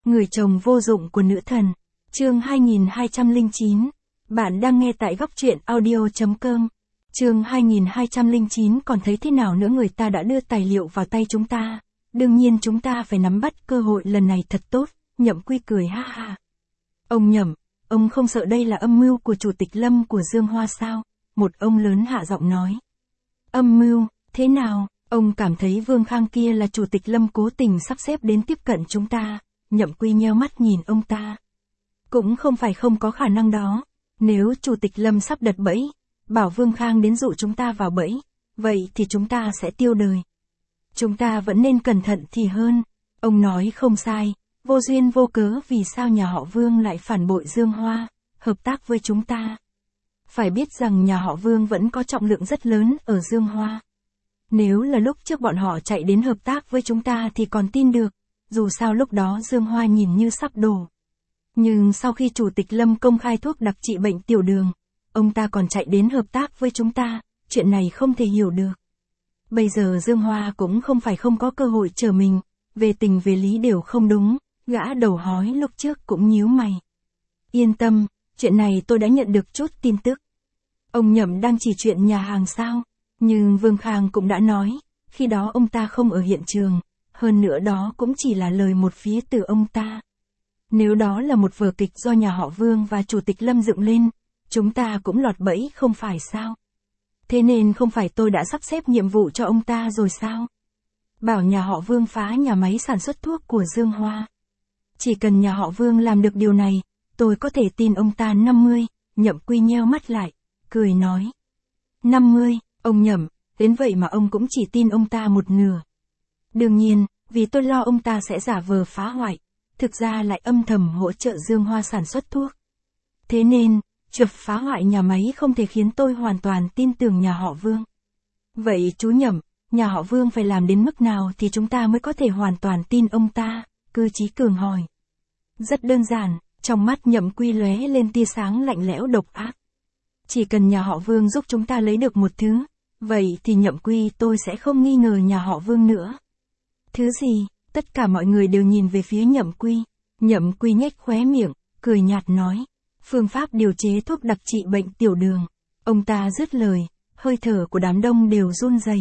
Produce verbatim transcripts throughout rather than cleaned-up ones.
Người chồng vô dụng của nữ thần. Chương hai nghìn hai trăm lẻ chín. Bạn đang nghe tại góc truyện audio chấm com. Chương hai nghìn hai trăm lẻ chín còn thấy thế nào nữa, người ta đã đưa tài liệu vào tay chúng ta. Đương nhiên chúng ta phải nắm bắt cơ hội lần này thật tốt. Nhậm Quy cười ha ha. Ông Nhậm, ông không sợ đây là âm mưu của Chủ tịch Lâm của Dương Hoa sao? Một ông lớn hạ giọng nói. Âm mưu, thế nào? Ông cảm thấy Vương Khang kia là Chủ tịch Lâm cố tình sắp xếp đến tiếp cận chúng ta. Nhậm Quy nheo mắt nhìn ông ta. Cũng không phải không có khả năng đó. Nếu Chủ tịch Lâm sắp đặt bẫy, bảo Vương Khang đến dụ chúng ta vào bẫy, vậy thì chúng ta sẽ tiêu đời. Chúng ta vẫn nên cẩn thận thì hơn. Ông nói không sai, vô duyên vô cớ vì sao nhà họ Vương lại phản bội Dương Hoa, hợp tác với chúng ta. Phải biết rằng nhà họ Vương vẫn có trọng lượng rất lớn ở Dương Hoa. Nếu là lúc trước bọn họ chạy đến hợp tác với chúng ta thì còn tin được, dù sao lúc đó Dương Hoa nhìn như sắp đổ. Nhưng sau khi Chủ tịch Lâm công khai thuốc đặc trị bệnh tiểu đường, ông ta còn chạy đến hợp tác với chúng ta, chuyện này không thể hiểu được. Bây giờ Dương Hoa cũng không phải không có cơ hội trở mình, về tình về lý đều không đúng, gã đầu hói lúc trước cũng nhíu mày. Yên tâm, chuyện này tôi đã nhận được chút tin tức. Ông Nhậm đang chỉ chuyện nhà hàng sao, nhưng Vương Khang cũng đã nói, khi đó ông ta không ở hiện trường, hơn nữa đó cũng chỉ là lời một phía từ ông ta. Nếu đó là một vở kịch do nhà họ Vương và Chủ tịch Lâm dựng lên, chúng ta cũng lọt bẫy không phải sao? Thế nên không phải tôi đã sắp xếp nhiệm vụ cho ông ta rồi sao? Bảo nhà họ Vương phá nhà máy sản xuất thuốc của Dương Hoa. Chỉ cần nhà họ Vương làm được điều này, tôi có thể tin ông ta năm mươi, Nhậm Quy nheo mắt lại, cười nói. năm mươi, ông Nhậm, đến vậy mà ông cũng chỉ tin ông ta một nửa. Đương nhiên, vì tôi lo ông ta sẽ giả vờ phá hoại, thực ra lại âm thầm hỗ trợ Dương Hoa sản xuất thuốc. Thế nên, chụp phá hoại nhà máy không thể khiến tôi hoàn toàn tin tưởng nhà họ Vương. Vậy chú Nhậm, nhà họ Vương phải làm đến mức nào thì chúng ta mới có thể hoàn toàn tin ông ta? Cơ Chí Cường hỏi. Rất đơn giản, trong mắt Nhậm Quy lóe lên tia sáng lạnh lẽo độc ác. Chỉ cần nhà họ Vương giúp chúng ta lấy được một thứ, vậy thì Nhậm Quy tôi sẽ không nghi ngờ nhà họ Vương nữa. Thứ gì? Tất cả mọi người đều nhìn về phía Nhậm Quy. Nhậm Quy nhếch khóe miệng, cười nhạt nói. Phương pháp điều chế thuốc đặc trị bệnh tiểu đường. Ông ta dứt lời, hơi thở của đám đông đều run rẩy.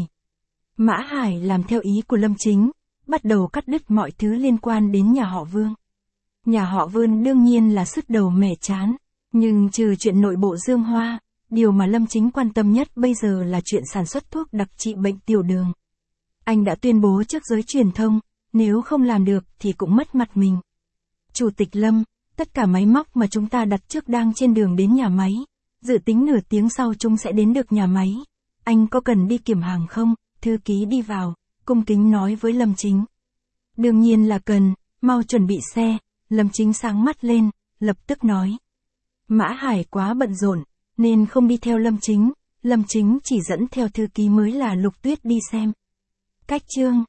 Mã Hải làm theo ý của Lâm Chính, bắt đầu cắt đứt mọi thứ liên quan đến nhà họ Vương. Nhà họ Vương đương nhiên là sứt đầu mẻ trán, nhưng trừ chuyện nội bộ Dương Hoa, điều mà Lâm Chính quan tâm nhất bây giờ là chuyện sản xuất thuốc đặc trị bệnh tiểu đường. Anh đã tuyên bố trước giới truyền thông, nếu không làm được thì cũng mất mặt mình. Chủ tịch Lâm, tất cả máy móc mà chúng ta đặt trước đang trên đường đến nhà máy, dự tính nửa tiếng sau chúng sẽ đến được nhà máy. Anh có cần đi kiểm hàng không? Thư ký đi vào, cung kính nói với Lâm Chính. Đương nhiên là cần, mau chuẩn bị xe. Lâm Chính sáng mắt lên, lập tức nói. Mã Hải quá bận rộn, nên không đi theo Lâm Chính, Lâm Chính chỉ dẫn theo thư ký mới là Lục Tuyết đi xem. Cách chương,